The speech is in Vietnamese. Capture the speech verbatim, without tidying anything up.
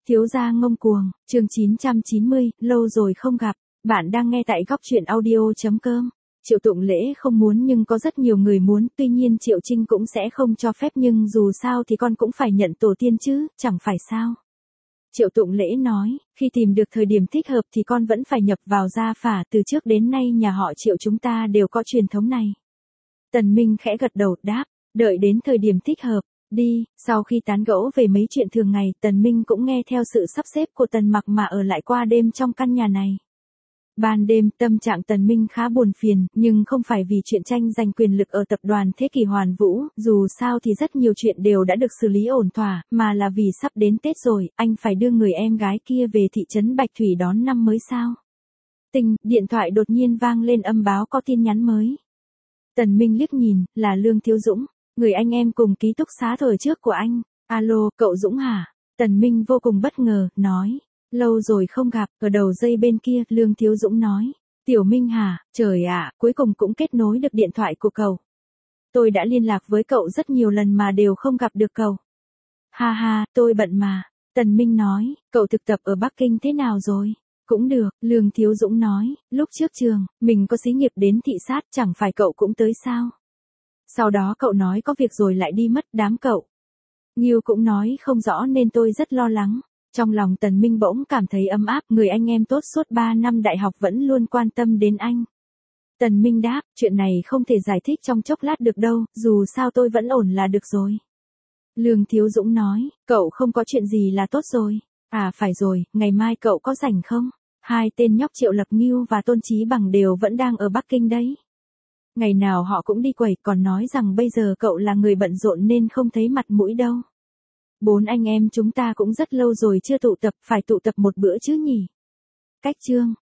Thiếu gia ngông cuồng, chương chín trăm chín mươi, lâu rồi không gặp. Bạn đang nghe tại góc truyện audio chấm com. Triệu Tụng Lễ không muốn nhưng có rất nhiều người muốn, tuy nhiên Triệu Trinh cũng sẽ không cho phép, nhưng dù sao thì con cũng phải nhận tổ tiên chứ, chẳng phải sao. Triệu Tụng Lễ nói, khi tìm được thời điểm thích hợp thì con vẫn phải nhập vào gia phả, từ trước đến nay nhà họ Triệu chúng ta đều có truyền thống này. Tần Minh khẽ gật đầu, đáp, đợi đến thời điểm thích hợp. Đi, sau khi tán gẫu về mấy chuyện thường ngày, Tần Minh cũng nghe theo sự sắp xếp của Tần Mặc mà ở lại qua đêm trong căn nhà này. Ban đêm, tâm trạng Tần Minh khá buồn phiền, nhưng không phải vì chuyện tranh giành quyền lực ở tập đoàn Thế Kỷ Hoàn Vũ, dù sao thì rất nhiều chuyện đều đã được xử lý ổn thỏa, mà là vì sắp đến Tết rồi, anh phải đưa người em gái kia về thị trấn Bạch Thủy đón năm mới sao. Tinh, điện thoại đột nhiên vang lên âm báo có tin nhắn mới. Tần Minh liếc nhìn, là Lương Thiếu Dũng. Người anh em cùng ký túc xá thời trước của anh. Alo, cậu Dũng hả? Tần Minh vô cùng bất ngờ, nói. Lâu rồi không gặp, ở đầu dây bên kia, Lương Thiếu Dũng nói. Tiểu Minh hả? Trời ạ, cuối cùng cũng kết nối được điện thoại của cậu. Tôi đã liên lạc với cậu rất nhiều lần mà đều không gặp được cậu. Ha ha, tôi bận mà. Tần Minh nói, cậu thực tập ở Bắc Kinh thế nào rồi? Cũng được, Lương Thiếu Dũng nói, lúc trước trường, mình có xí nghiệp đến thị sát, chẳng phải cậu cũng tới sao? Sau đó cậu nói có việc rồi lại đi mất, đám cậu. Nghiêu cũng nói không rõ nên tôi rất lo lắng. Trong lòng Tần Minh bỗng cảm thấy ấm áp, người anh em tốt suốt ba năm đại học vẫn luôn quan tâm đến anh. Tần Minh đáp, chuyện này không thể giải thích trong chốc lát được đâu, dù sao tôi vẫn ổn là được rồi. Lương Thiếu Dũng nói, cậu không có chuyện gì là tốt rồi. À phải rồi, ngày mai cậu có rảnh không? Hai tên nhóc Triệu Lập Nghiêu và Tôn Chí Bằng đều vẫn đang ở Bắc Kinh đấy. Ngày nào họ cũng đi quẩy, còn nói rằng bây giờ cậu là người bận rộn nên không thấy mặt mũi đâu. Bốn anh em chúng ta cũng rất lâu rồi chưa tụ tập, phải tụ tập một bữa chứ nhỉ? Cách chương,